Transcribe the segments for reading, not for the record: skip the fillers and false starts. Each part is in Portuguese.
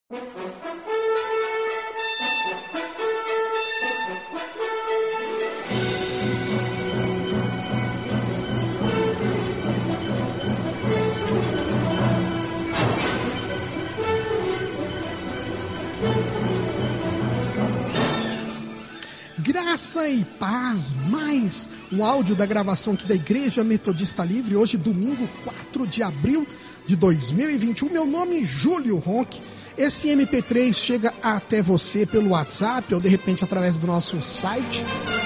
Graça e paz, mais um áudio da gravação aqui da Igreja Metodista Livre, hoje domingo 4 de abril de 2021, meu nome é Júlio Ronck. Esse MP3 chega até você pelo WhatsApp ou de repente através do nosso site.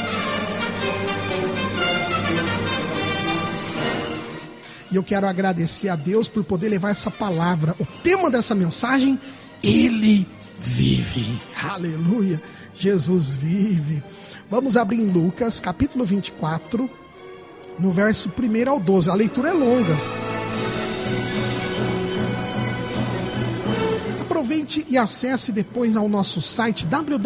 E eu quero agradecer a Deus por poder levar essa palavra. O tema dessa mensagem, Ele vive. Aleluia, Jesus vive. Vamos abrir em Lucas, capítulo 24, no verso 1 ao 12. A leitura é longa. Aproveite e acesse depois ao nosso site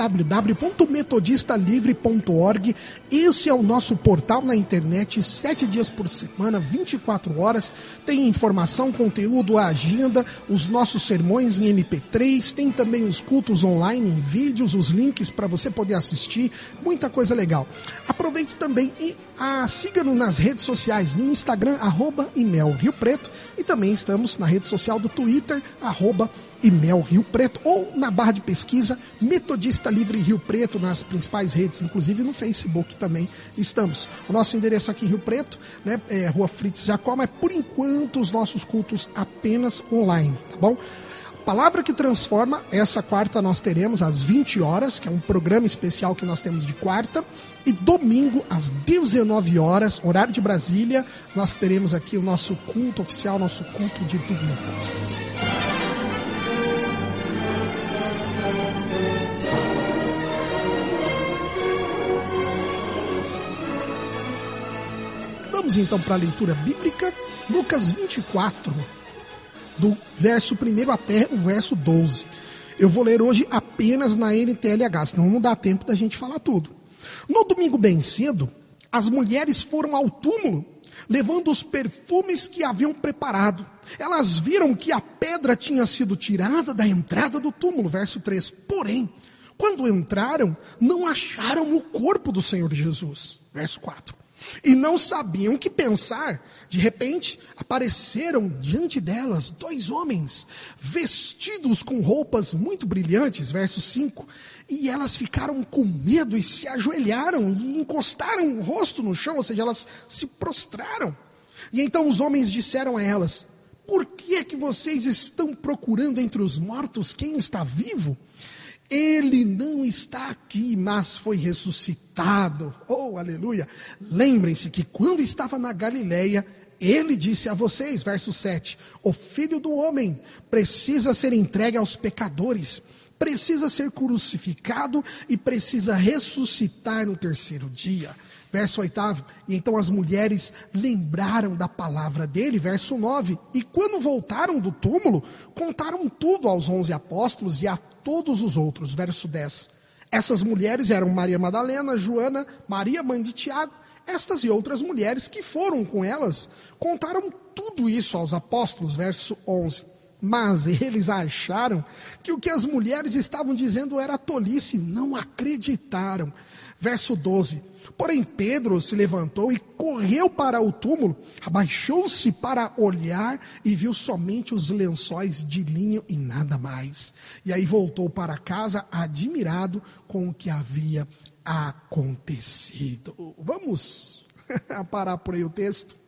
www.metodistalivre.org. Esse é o nosso portal na internet, 7 dias por semana, 24 horas. Tem informação, conteúdo, a agenda, os nossos sermões em MP3, tem também os cultos online em vídeos, os links para você poder assistir, muita coisa legal. Aproveite também e siga-nos nas redes sociais, no Instagram, @ImelRioPreto, e também estamos na rede social do Twitter, @ImelRioPreto, ou na barra de pesquisa Metodista Livre Rio Preto, nas principais redes, inclusive no Facebook também estamos. O nosso endereço aqui em Rio Preto, né, é Rua Fritz Jacó, mas por enquanto os nossos cultos apenas online, tá bom? Palavra que Transforma, essa quarta nós teremos às 20 horas, que é um programa especial que nós temos de quarta, e domingo às 19 horas, horário de Brasília, nós teremos aqui o nosso culto oficial, nosso culto de domingo. Vamos então para a leitura bíblica, Lucas 24, do verso 1 até o verso 12. Eu vou ler hoje apenas na NTLH, senão não dá tempo da gente falar tudo. No domingo bem cedo, as mulheres foram ao túmulo, levando os perfumes que haviam preparado. Elas viram que a pedra tinha sido tirada da entrada do túmulo, verso 3. Porém, quando entraram, não acharam o corpo do Senhor Jesus, verso 4. E não sabiam o que pensar. De repente, apareceram diante delas 2 homens, vestidos com roupas muito brilhantes, verso 5. E elas ficaram com medo e se ajoelharam e encostaram o rosto no chão, ou seja, elas se prostraram. E então os homens disseram a elas: por que é que vocês estão procurando entre os mortos quem está vivo? Ele não está aqui, mas foi ressuscitado. Oh, aleluia! Lembrem-se que quando estava na Galileia, ele disse a vocês, verso 7, o Filho do Homem precisa ser entregue aos pecadores, precisa ser crucificado e precisa ressuscitar no 3º dia. Verso 8, e então as mulheres lembraram da palavra dele, verso 9, e quando voltaram do túmulo, contaram tudo aos 11 apóstolos e a todos os outros, verso 10. Essas mulheres eram Maria Madalena, Joana, Maria, mãe de Tiago, estas e outras mulheres que foram com elas, contaram tudo isso aos apóstolos, verso 11. Mas eles acharam que o que as mulheres estavam dizendo era tolice, não acreditaram. Verso 12. Porém Pedro se levantou e correu para o túmulo, abaixou-se para olhar e viu somente os lençóis de linho e nada mais. E aí voltou para casa admirado com o que havia acontecido. Vamos parar por aí o texto.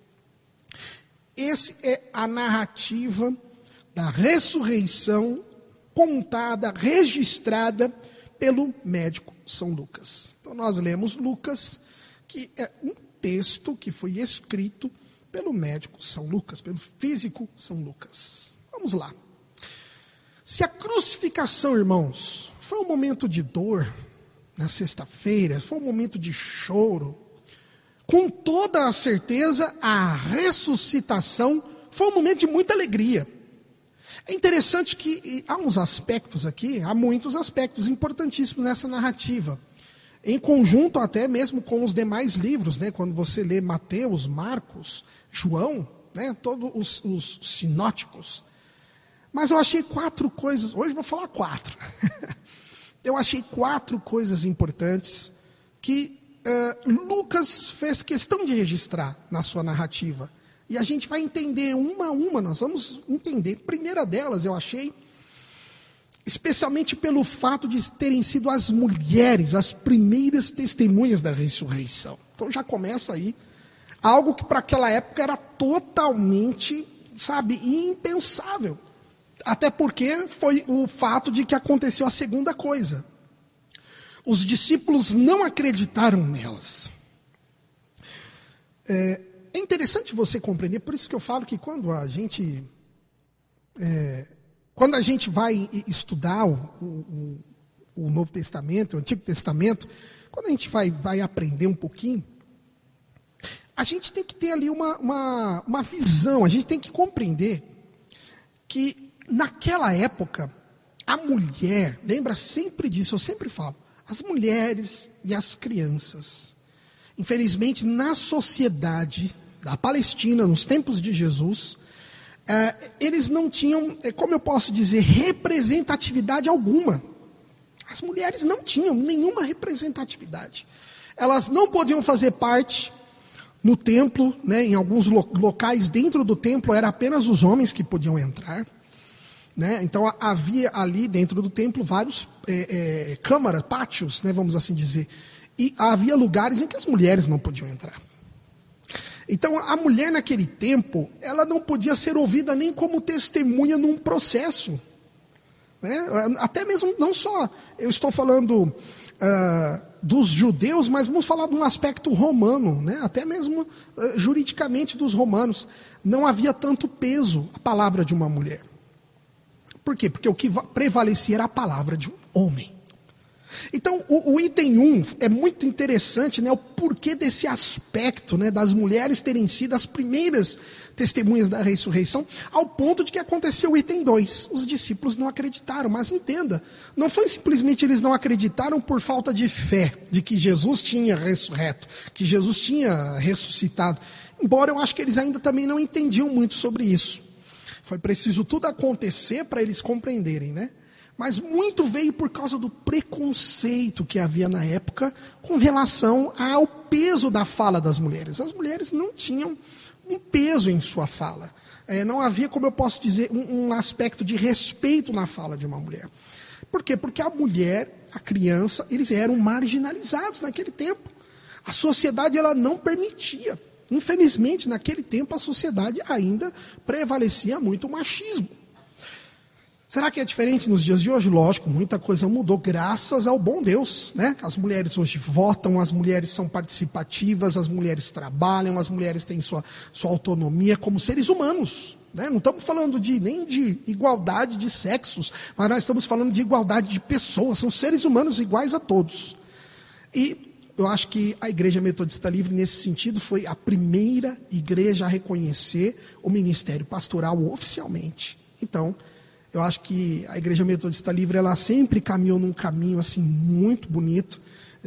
Essa é a narrativa da ressurreição contada, registrada pelo médico São Lucas. Então nós lemos Lucas, que é um texto que foi escrito pelo médico São Lucas, pelo físico São Lucas. Vamos lá. Se a crucificação, irmãos, foi um momento de dor na sexta-feira, foi um momento de choro, com toda a certeza a ressuscitação foi um momento de muita alegria. É interessante que há uns aspectos aqui, há muitos aspectos importantíssimos nessa narrativa. Em conjunto até mesmo com os demais livros, né? Quando você lê Mateus, Marcos, João, né? Todos os sinóticos. Mas eu achei 4 coisas, hoje eu vou falar 4. Eu achei 4 coisas importantes que Lucas fez questão de registrar na sua narrativa. E a gente vai entender uma a uma, nós vamos entender. A primeira delas eu achei, especialmente pelo fato de terem sido as mulheres as primeiras testemunhas da ressurreição. Então já começa aí algo que para aquela época era totalmente, impensável. Até porque foi o fato de que aconteceu a segunda coisa. Os discípulos não acreditaram nelas. É interessante você compreender, por isso que eu falo que quando a gente vai estudar o Novo Testamento, o Antigo Testamento, quando a gente vai aprender um pouquinho, a gente tem que ter ali uma visão, a gente tem que compreender que naquela época, a mulher, lembra sempre disso, eu sempre falo, as mulheres e as crianças, infelizmente na sociedade da Palestina, nos tempos de Jesus, eles não tinham, como eu posso dizer, representatividade alguma. As mulheres não tinham nenhuma representatividade. Elas não podiam fazer parte no templo, né, em alguns locais dentro do templo, era apenas os homens que podiam entrar. Né? Então havia ali dentro do templo vários câmaras, pátios, né, vamos assim dizer. E havia lugares em que as mulheres não podiam entrar. Então a mulher naquele tempo, ela não podia ser ouvida nem como testemunha num processo. Né? Até mesmo, não só, eu estou falando dos judeus, mas vamos falar de um aspecto romano, né? Até mesmo juridicamente dos romanos. Não havia tanto peso a palavra de uma mulher. Por quê? Porque o que prevalecia era a palavra de um homem. Então, o item 1 é muito interessante, né, o porquê desse aspecto, né, das mulheres terem sido as primeiras testemunhas da ressurreição, ao ponto de que aconteceu o item 2. Os discípulos não acreditaram, mas entenda, não foi simplesmente eles não acreditaram por falta de fé, de que Jesus tinha ressurreto, que Jesus tinha ressuscitado. Embora eu acho que eles ainda também não entendiam muito sobre isso. Foi preciso tudo acontecer para eles compreenderem, né? Mas muito veio por causa do preconceito que havia na época com relação ao peso da fala das mulheres. As mulheres não tinham um peso em sua fala. Não havia, como eu posso dizer, um aspecto de respeito na fala de uma mulher. Por quê? Porque a mulher, a criança, eles eram marginalizados naquele tempo. A sociedade ela não permitia. Infelizmente, naquele tempo, a sociedade ainda prevalecia muito o machismo. Será que é diferente nos dias de hoje? Lógico, muita coisa mudou, graças ao bom Deus, né? As mulheres hoje votam, as mulheres são participativas, as mulheres trabalham, as mulheres têm sua autonomia como seres humanos. Né? Não estamos falando nem de igualdade de sexos, mas nós estamos falando de igualdade de pessoas, são seres humanos iguais a todos. E eu acho que a Igreja Metodista Livre, nesse sentido, foi a primeira igreja a reconhecer o ministério pastoral oficialmente. Então, eu acho que a Igreja Metodista Livre, ela sempre caminhou num caminho assim, muito bonito,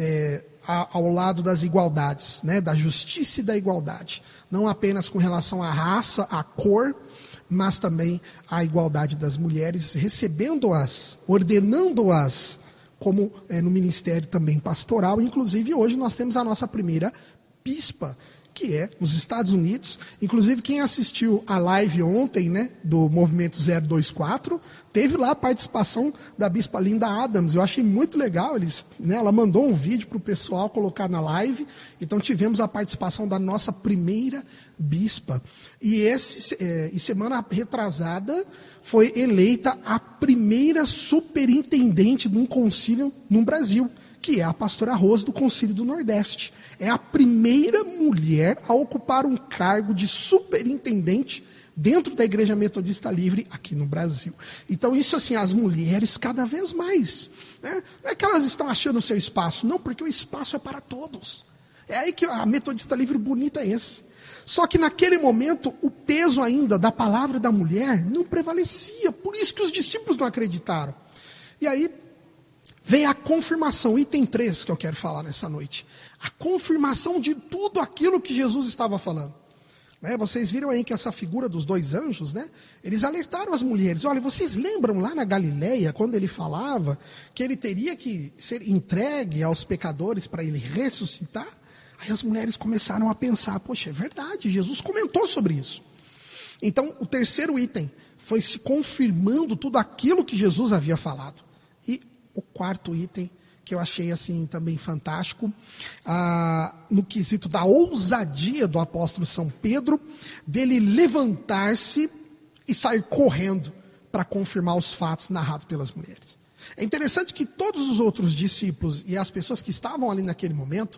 ao lado das igualdades, né, da justiça e da igualdade. Não apenas com relação à raça, à cor, mas também à igualdade das mulheres, recebendo-as, ordenando-as, como no ministério também pastoral. Inclusive, hoje nós temos a nossa primeira bispa, que é nos Estados Unidos. Inclusive, quem assistiu a live ontem, né, do Movimento 024, teve lá a participação da bispa Linda Adams. Eu achei muito legal. Ela mandou um vídeo para o pessoal colocar na live. Então, tivemos a participação da nossa primeira bispa. E semana retrasada foi eleita a primeira superintendente de um concílio no Brasil, que é a pastora Rose do Concílio do Nordeste. É a primeira mulher a ocupar um cargo de superintendente dentro da Igreja Metodista Livre aqui no Brasil. Então isso assim, as mulheres cada vez mais. Né? Não é que elas estão achando o seu espaço, não, porque o espaço é para todos. É aí que a Metodista Livre bonita é esse. Só que naquele momento, o peso ainda da palavra da mulher não prevalecia. Por isso que os discípulos não acreditaram. E aí vem a confirmação, item 3 que eu quero falar nessa noite. A confirmação de tudo aquilo que Jesus estava falando. Né? Vocês viram aí que essa figura dos dois anjos, né? Eles alertaram as mulheres. Olha, vocês lembram lá na Galileia, quando ele falava que ele teria que ser entregue aos pecadores para ele ressuscitar? Aí as mulheres começaram a pensar, poxa, é verdade, Jesus comentou sobre isso. Então, o terceiro item foi se confirmando tudo aquilo que Jesus havia falado. E o quarto item, que eu achei assim também fantástico, no quesito da ousadia do apóstolo São Pedro, dele levantar-se e sair correndo para confirmar os fatos narrados pelas mulheres. É interessante que todos os outros discípulos e as pessoas que estavam ali naquele momento,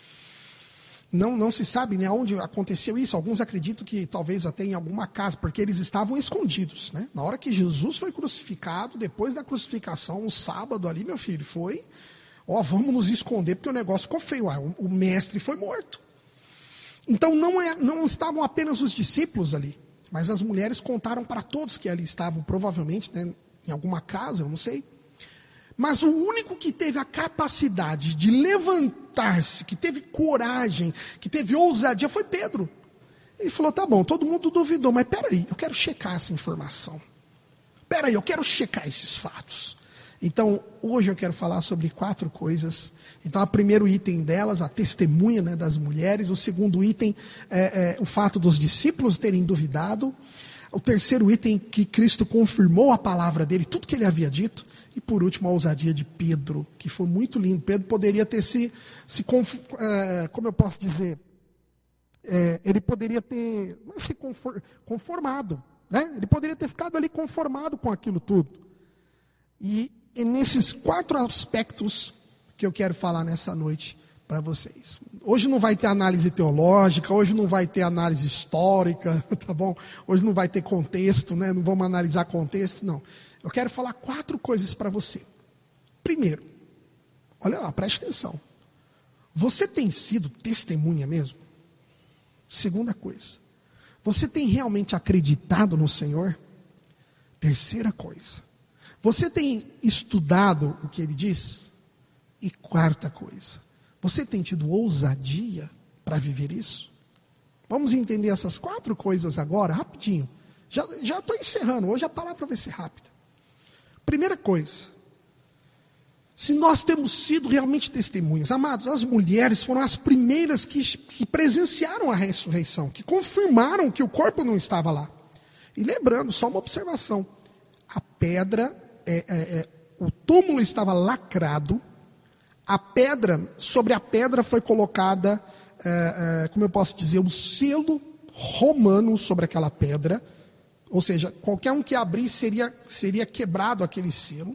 não se sabe, né, onde aconteceu isso. Alguns acreditam que talvez até em alguma casa, porque eles estavam escondidos, né? Na hora que Jesus foi crucificado, depois da crucificação, um sábado ali, meu filho, foi, vamos nos esconder, porque o negócio ficou feio. O mestre foi morto. Então não estavam apenas os discípulos ali, mas as mulheres contaram para todos que ali estavam, provavelmente, né, em alguma casa, eu não sei. Mas o único que teve a capacidade de levantar-se, que teve coragem, que teve ousadia, foi Pedro. Ele falou, tá bom, todo mundo duvidou, mas peraí, eu quero checar essa informação. Peraí, eu quero checar esses fatos. Então, hoje eu quero falar sobre 4 coisas. Então, o primeiro item delas, a testemunha, né, das mulheres. O segundo item é o fato dos discípulos terem duvidado. O terceiro item, que Cristo confirmou a palavra dele, tudo que ele havia dito. E por último, a ousadia de Pedro, que foi muito lindo. Pedro poderia ter como eu posso dizer, ele poderia ter se conformado, né? Ele poderia ter ficado ali conformado com aquilo tudo. E é nesses 4 aspectos que eu quero falar nessa noite para vocês. Hoje não vai ter análise teológica, hoje não vai ter análise histórica, tá bom? Hoje não vai ter contexto, né? Não vamos analisar contexto, não. Eu quero falar 4 coisas para você. Primeiro, olha lá, preste atenção. Você tem sido testemunha mesmo? Segunda coisa, você tem realmente acreditado no Senhor? Terceira coisa, você tem estudado o que Ele diz? E quarta coisa, você tem tido ousadia para viver isso? Vamos entender essas 4 coisas agora, rapidinho. Já estou encerrando, hoje a palavra vai ser rápida. Primeira coisa, se nós temos sido realmente testemunhas, amados, as mulheres foram as primeiras que presenciaram a ressurreição, que confirmaram que o corpo não estava lá. E lembrando, só uma observação, a pedra, o túmulo estava lacrado, sobre a pedra foi colocada, como eu posso dizer, um selo romano sobre aquela pedra. Ou seja, qualquer um que abrisse seria quebrado aquele selo.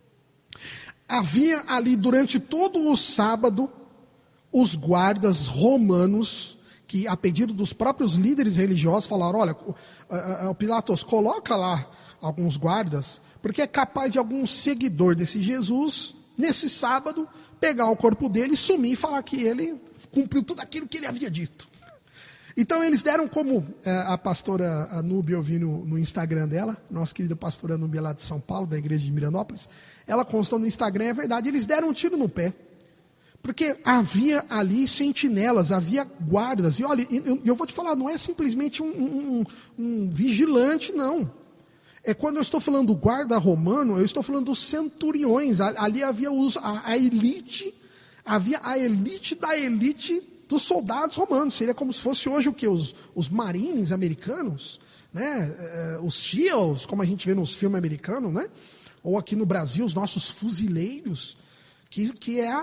Havia ali, durante todo o sábado, os guardas romanos, que a pedido dos próprios líderes religiosos, falaram, olha, Pilatos, coloca lá alguns guardas, porque é capaz de algum seguidor desse Jesus, nesse sábado, pegar o corpo dele, sumir e falar que ele cumpriu tudo aquilo que ele havia dito. Então eles deram como a pastora Anúbia, eu vi no Instagram dela, nossa querida pastora Anúbia lá de São Paulo, da igreja de Miranópolis, ela constou no Instagram, é verdade, eles deram um tiro no pé, porque havia ali sentinelas, havia guardas, e olha, eu vou te falar, não é simplesmente um vigilante, não. Quando eu estou falando do guarda romano, eu estou falando dos centuriões, ali havia a elite, havia a elite da elite dos soldados romanos. Seria como se fosse hoje o que? Os marines americanos, né? Os SEALs, como a gente vê nos filmes americanos, né? Ou aqui no Brasil, os nossos fuzileiros, que é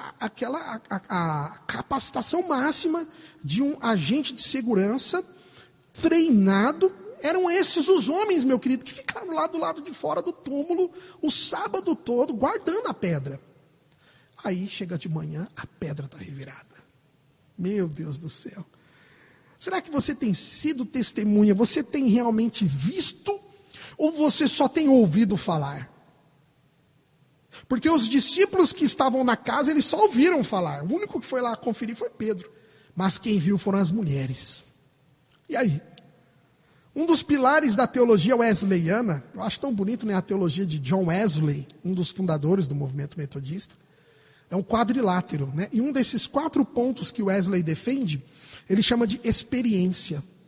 a capacitação máxima de um agente de segurança treinado. Eram esses os homens, meu querido, que ficaram lá do lado de fora do túmulo o sábado todo, guardando a pedra. Aí chega de manhã, a pedra está revirada. Meu Deus do céu. Será que você tem sido testemunha? Você tem realmente visto? Ou você só tem ouvido falar? Porque os discípulos que estavam na casa, eles só ouviram falar. O único que foi lá conferir foi Pedro. Mas quem viu foram as mulheres. E aí? Um dos pilares da teologia wesleyana, eu acho tão bonito, né, a teologia de John Wesley, um dos fundadores do movimento metodista, é um quadrilátero, né? E um desses 4 pontos que Wesley defende, ele chama de experiência.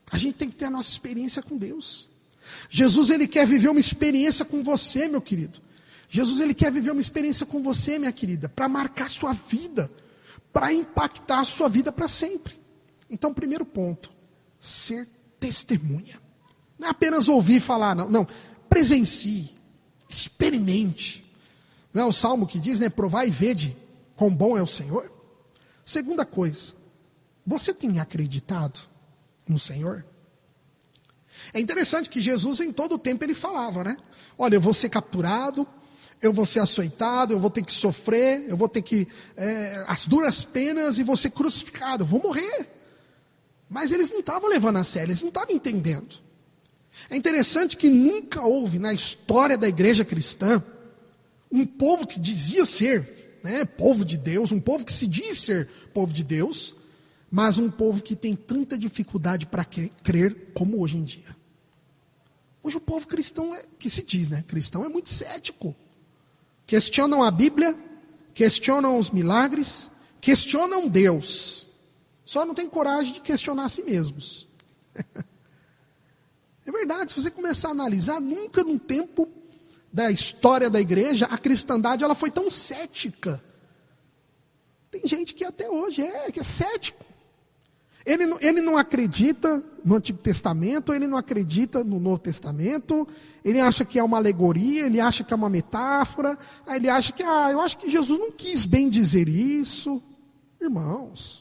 A gente tem que ter a nossa experiência com Deus. Jesus, ele quer viver uma experiência com você, meu querido. Jesus, ele quer viver uma experiência com você, minha querida, para marcar sua vida, para impactar a sua vida para sempre. Então, primeiro ponto, ser testemunha. Não é apenas ouvir falar, não. Presencie, experimente. Não é o Salmo que diz, né? Provai e vede quão bom é o Senhor. Segunda coisa, você tem acreditado no Senhor? É interessante que Jesus, em todo o tempo, ele falava, né? Olha, eu vou ser capturado, eu vou ser açoitado, eu vou ter que sofrer, eu vou ter que, as duras penas, e vou ser crucificado, eu vou morrer. Mas eles não estavam levando a sério, eles não estavam entendendo. É interessante que nunca houve na história da igreja cristã um povo que dizia ser, né, povo de Deus, um povo que se diz ser povo de Deus, mas um povo que tem tanta dificuldade para crer como hoje em dia. Hoje o povo cristão, que se diz, né, cristão, é muito cético. Questionam a Bíblia, questionam os milagres, questionam Deus. Só não tem coragem de questionar a si mesmos. É verdade, se você começar a analisar, nunca num tempo da história da igreja, a cristandade ela foi tão cética. Tem gente que até hoje que é cético. Ele não acredita no Antigo Testamento, ele não acredita no Novo Testamento, ele acha que é uma alegoria, ele acha que é uma metáfora, aí ele acha que, eu acho que Jesus não quis bem dizer isso. Irmãos,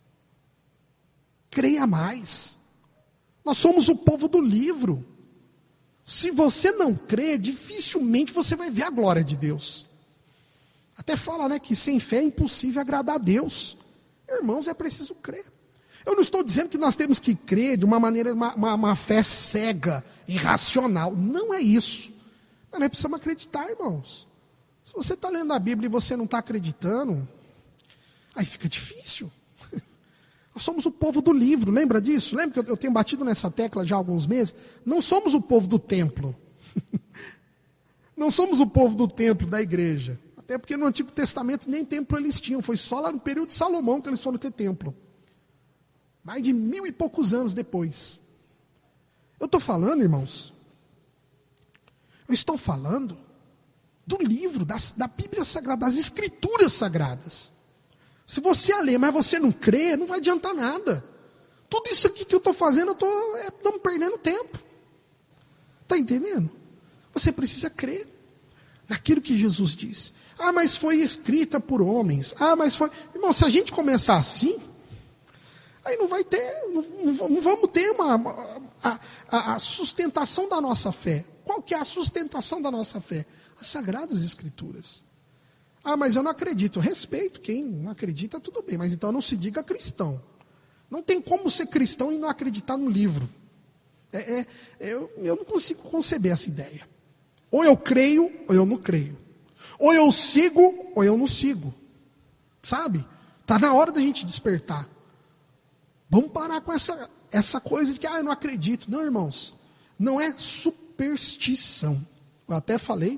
creia mais. Nós somos o povo do livro. Se você não crê, dificilmente você vai ver a glória de Deus. Até fala, né, que sem fé é impossível agradar a Deus. Irmãos, é preciso crer. Eu não estou dizendo que nós temos que crer de uma maneira, uma fé cega, irracional. Não é isso. Mas nós precisamos acreditar, irmãos. Se você está lendo a Bíblia e você não está acreditando, aí fica difícil. Nós somos o povo do livro, lembra disso? Lembra que eu tenho batido nessa tecla já há alguns meses? Não somos o povo do templo. Não somos o povo do templo, da igreja. Até porque no Antigo Testamento nem templo eles tinham. Foi só lá no período de Salomão que eles foram ter templo. Mais de 1000 e poucos anos depois. Eu estou falando, irmãos, eu estou falando do livro, da Bíblia Sagrada, das Escrituras Sagradas. Se você a lê, mas você não crê, não vai adiantar nada. Tudo isso aqui que eu estou fazendo, eu estou perdendo tempo. Está entendendo? Você precisa crer naquilo que Jesus disse. Mas foi escrita por homens. Mas foi... Irmão, se a gente começar assim, aí não vai ter, não vamos ter a sustentação da nossa fé. Qual que é a sustentação da nossa fé? As Sagradas Escrituras. Mas eu não acredito. Eu respeito quem não acredita, tudo bem. Mas então não se diga cristão. Não tem como ser cristão e não acreditar no livro. Eu não consigo conceber essa ideia. Ou eu creio, ou eu não creio. Ou eu sigo, ou eu não sigo. Sabe? Está na hora da gente despertar. Vamos parar com essa coisa de que eu não acredito. Não, irmãos. Não é superstição. Eu até falei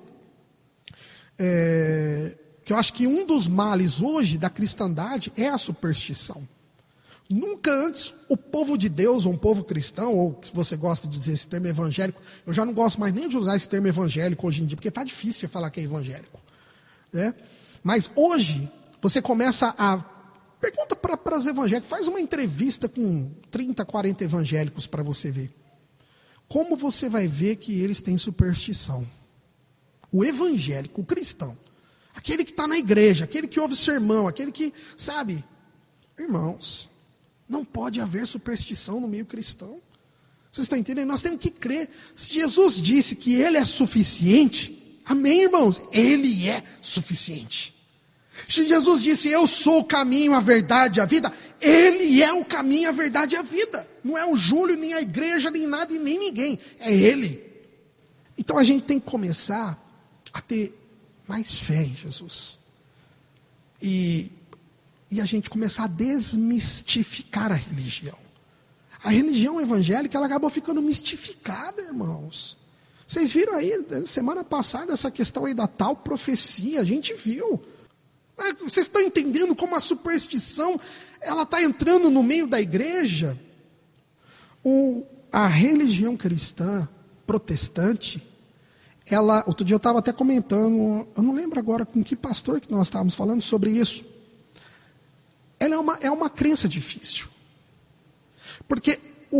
que eu acho que um dos males hoje da cristandade é a superstição. Nunca antes o povo de Deus, ou um povo cristão, ou se você gosta de dizer esse termo evangélico, eu já não gosto mais nem de usar esse termo evangélico hoje em dia, porque está difícil falar que é evangélico. Né? Mas hoje, você começa a... Pergunta para os evangélicos, faz uma entrevista com 30, 40 evangélicos para você ver. Como você vai ver que eles têm superstição? O evangélico, o cristão, aquele que está na igreja, aquele que ouve sermão, aquele que, sabe, irmãos, não pode haver superstição no meio cristão. Vocês estão entendendo? Nós temos que crer. Se Jesus disse que Ele é suficiente, amém, irmãos? Ele é suficiente. Se Jesus disse, eu sou o caminho, a verdade e a vida, Ele é o caminho, a verdade e a vida. Não é o Júlio, nem a igreja, nem nada e nem ninguém. É Ele. Então a gente tem que começar a ter mais fé em Jesus. E a gente começar a desmistificar a religião. A religião evangélica, ela acabou ficando mistificada, irmãos. Vocês viram aí, semana passada, essa questão aí da tal profecia, a gente viu. Vocês estão entendendo como a superstição, ela está entrando no meio da igreja? A religião cristã protestante, outro dia eu estava até comentando, eu não lembro agora com que pastor que nós estávamos falando sobre isso. Ela é uma crença difícil. Porque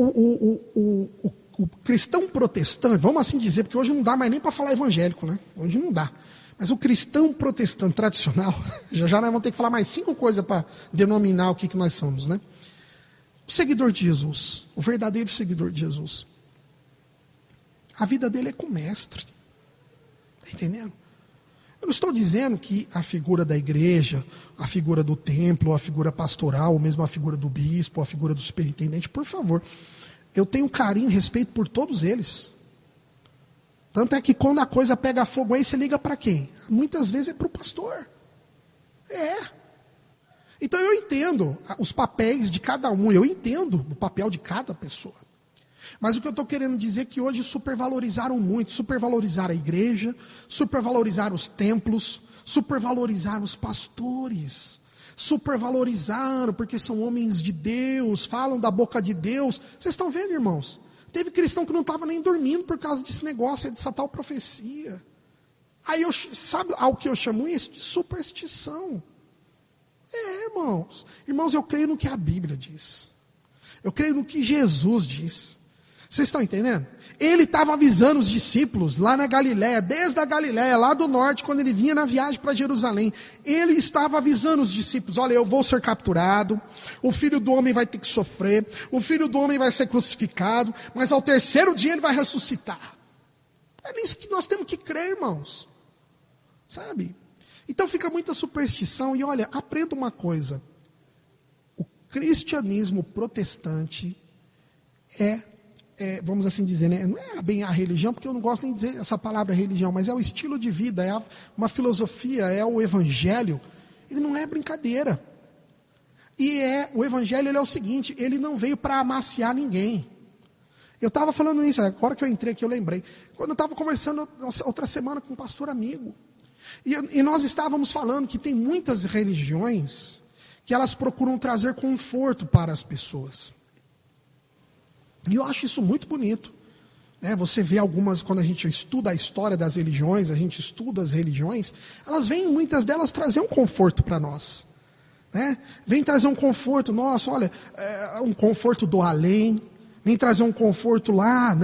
o cristão protestante, vamos assim dizer, porque hoje não dá mais nem para falar evangélico, né? Hoje não dá. Mas o cristão protestante tradicional, já nós vamos ter que falar mais 5 coisas para denominar o que nós somos, né? O seguidor de Jesus, o verdadeiro seguidor de Jesus, a vida dele é com o mestre. Está entendendo? Eu não estou dizendo que a figura da igreja, a figura do templo, a figura pastoral, ou mesmo a figura do bispo, a figura do superintendente, por favor, eu tenho carinho e respeito por todos eles. Tanto é que quando a coisa pega fogo aí, você liga para quem? Muitas vezes é para o pastor. Então eu entendo os papéis de cada um, eu entendo o papel de cada pessoa. Mas o que eu estou querendo dizer é que hoje supervalorizaram muito, supervalorizaram a igreja, supervalorizaram os templos, supervalorizaram os pastores, supervalorizaram porque são homens de Deus, falam da boca de Deus. Vocês estão vendo, irmãos? Teve cristão que não estava nem dormindo por causa desse negócio, dessa tal profecia. Aí sabe ao que eu chamo isso? De superstição. Irmãos. Irmãos, eu creio no que a Bíblia diz. Eu creio no que Jesus diz. Vocês estão entendendo? Ele estava avisando os discípulos lá na Galiléia, desde a Galiléia, lá do norte, quando ele vinha na viagem para Jerusalém. Ele estava avisando os discípulos: olha, eu vou ser capturado, o filho do homem vai ter que sofrer, o filho do homem vai ser crucificado, mas ao 3º dia ele vai ressuscitar. É nisso que nós temos que crer, irmãos. Sabe? Então fica muita superstição. E olha, aprenda uma coisa: o cristianismo protestante vamos assim dizer, né? Não é bem a religião, porque eu não gosto nem de dizer essa palavra religião, mas é o estilo de vida, é uma filosofia, é o evangelho. Ele não é brincadeira. E o evangelho ele é o seguinte: ele não veio para amaciar ninguém. Eu estava falando isso, agora que eu entrei aqui eu lembrei. Quando eu estava conversando outra semana com um pastor amigo, e nós estávamos falando que tem muitas religiões que elas procuram trazer conforto para as pessoas. E eu acho isso muito bonito. Você vê algumas, quando a gente estuda a história das religiões, a gente estuda as religiões, elas vêm, muitas delas, trazer um conforto para nós. Vem trazer um conforto nosso, olha, um conforto do além, vem trazer um conforto lá,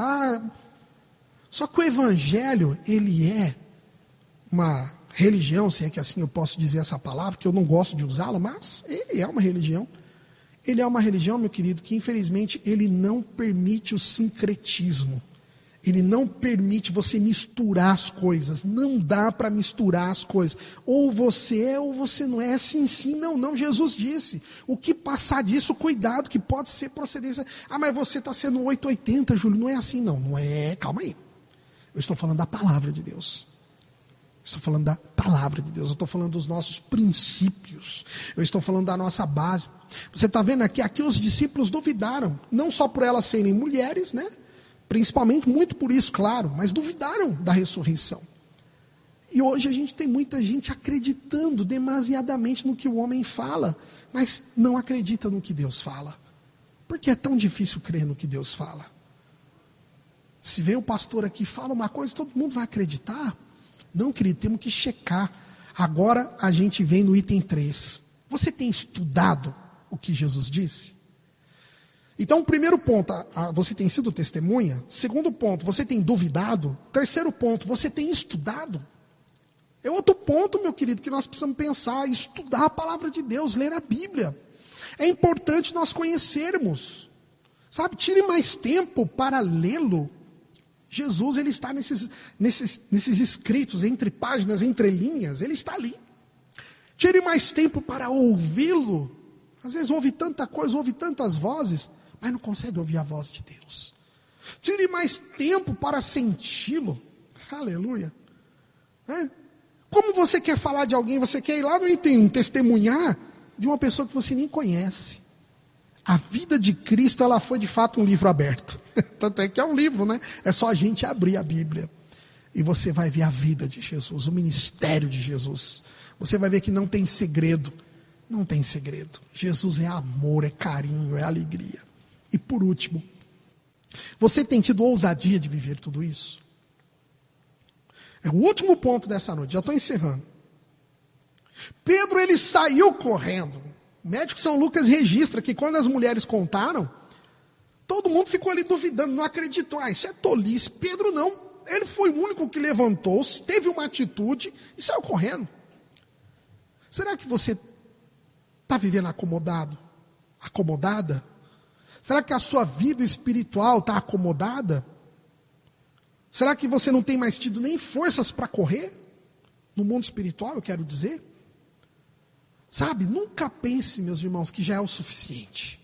Só que o evangelho, ele é uma religião, se é que assim eu posso dizer essa palavra, que eu não gosto de usá-la, mas ele é uma religião. Ele é uma religião, meu querido, que infelizmente ele não permite o sincretismo. Ele não permite você misturar as coisas. Não dá para misturar as coisas. Ou você é ou você não é. Sim, sim, não, não. Jesus disse. O que passar disso, cuidado, que pode ser procedência. Mas você está sendo 880, Júlio. Não é assim, não. Não é. Calma aí. Eu estou falando da palavra de Deus. Estou falando da palavra de Deus, eu estou falando dos nossos princípios, eu estou falando da nossa base. Você está vendo aqui os discípulos duvidaram, não só por elas serem mulheres, principalmente muito por isso, claro, mas duvidaram da ressurreição. E hoje a gente tem muita gente acreditando demasiadamente no que o homem fala, mas não acredita no que Deus fala. Por que é tão difícil crer no que Deus fala? Se vem o pastor aqui e fala uma coisa, todo mundo vai acreditar? Não, querido, temos que checar. Agora a gente vem no item 3. Você tem estudado o que Jesus disse? Então, o primeiro ponto, você tem sido testemunha. Segundo ponto, você tem duvidado. Terceiro ponto, você tem estudado. É outro ponto, meu querido, que nós precisamos pensar, estudar a palavra de Deus, ler a Bíblia. É importante nós conhecermos. Sabe, tire mais tempo para lê-lo. Jesus, ele está nesses escritos, entre páginas, entre linhas, ele está ali. Tire mais tempo para ouvi-lo. Às vezes ouve tanta coisa, ouve tantas vozes, mas não consegue ouvir a voz de Deus. Tire mais tempo para senti-lo. Aleluia. Como você quer falar de alguém, você quer ir lá no item testemunhar de uma pessoa que você nem conhece. A vida de Cristo, ela foi de fato um livro aberto. Tanto é que é um livro, É só a gente abrir a Bíblia. E você vai ver a vida de Jesus, o ministério de Jesus. Você vai ver que não tem segredo. Não tem segredo. Jesus é amor, é carinho, é alegria. E por último, Você tem tido ousadia de viver tudo isso? É o último ponto dessa noite, já estou encerrando. Pedro, ele saiu correndo. O médico São Lucas registra que quando as mulheres contaram, todo mundo ficou ali duvidando, não acreditou. Isso é tolice. Pedro não. Ele foi o único que levantou, teve uma atitude e saiu correndo. Será que você está vivendo acomodado? Acomodada? Será que a sua vida espiritual está acomodada? Será que você não tem mais tido nem forças para correr? No mundo espiritual, eu quero dizer. Sabe, nunca pense, meus irmãos, que já é o suficiente.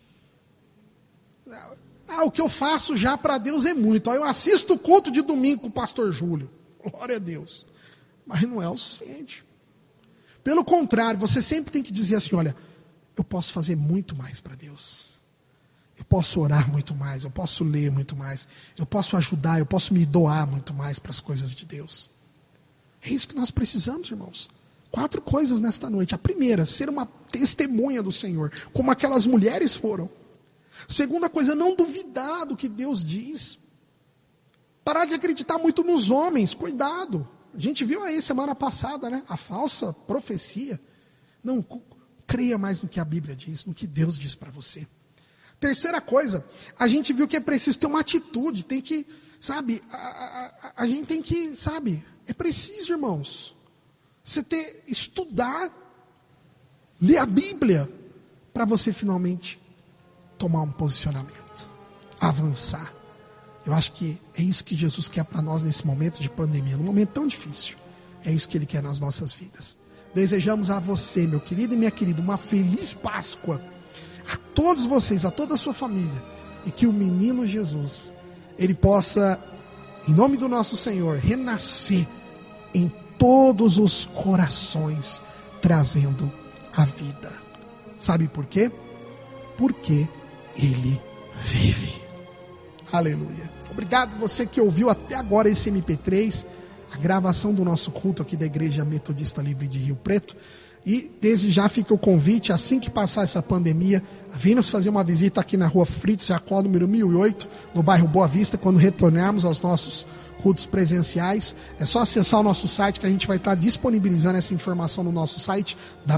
O que eu faço já para Deus é muito. Eu assisto o culto de domingo com o pastor Júlio. Glória a Deus. Mas não é o suficiente. Pelo contrário, você sempre tem que dizer assim, olha, eu posso fazer muito mais para Deus. Eu posso orar muito mais, eu posso ler muito mais, eu posso ajudar, eu posso me doar muito mais para as coisas de Deus. É isso que nós precisamos, irmãos. 4 coisas nesta noite. A primeira, ser uma testemunha do Senhor, como aquelas mulheres foram. Segunda coisa, não duvidar do que Deus diz. Parar de acreditar muito nos homens, cuidado. A gente viu aí semana passada, né? A falsa profecia. Não, creia mais no que a Bíblia diz, no que Deus diz para você. Terceira coisa, a gente viu que é preciso ter uma atitude, tem que, sabe, a gente tem que, sabe, é preciso, irmãos, você estudar, ler a Bíblia, para você finalmente tomar um posicionamento, avançar. Eu acho que é isso que Jesus quer para nós nesse momento de pandemia, num momento tão difícil. É isso que Ele quer nas nossas vidas. Desejamos a você, meu querido e minha querida, uma feliz Páscoa. A todos vocês, a toda a sua família. E que o menino Jesus, ele possa, em nome do nosso Senhor, renascer em todos os corações, trazendo a vida. Sabe por quê? Porque Ele vive. Aleluia. Obrigado você que ouviu até agora esse MP3, a gravação do nosso culto aqui da Igreja Metodista Livre de Rio Preto. E desde já fica o convite, assim que passar essa pandemia, vem nos fazer uma visita aqui na rua Fritz Jacó, número 1008, no bairro Boa Vista, quando retornarmos aos nossos cultos presenciais. É só acessar o nosso site que a gente vai estar disponibilizando essa informação no nosso site,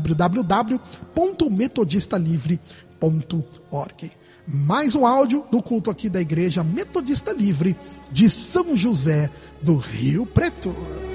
www.metodistalivre.org. Mais um áudio do culto aqui da Igreja Metodista Livre de São José do Rio Preto.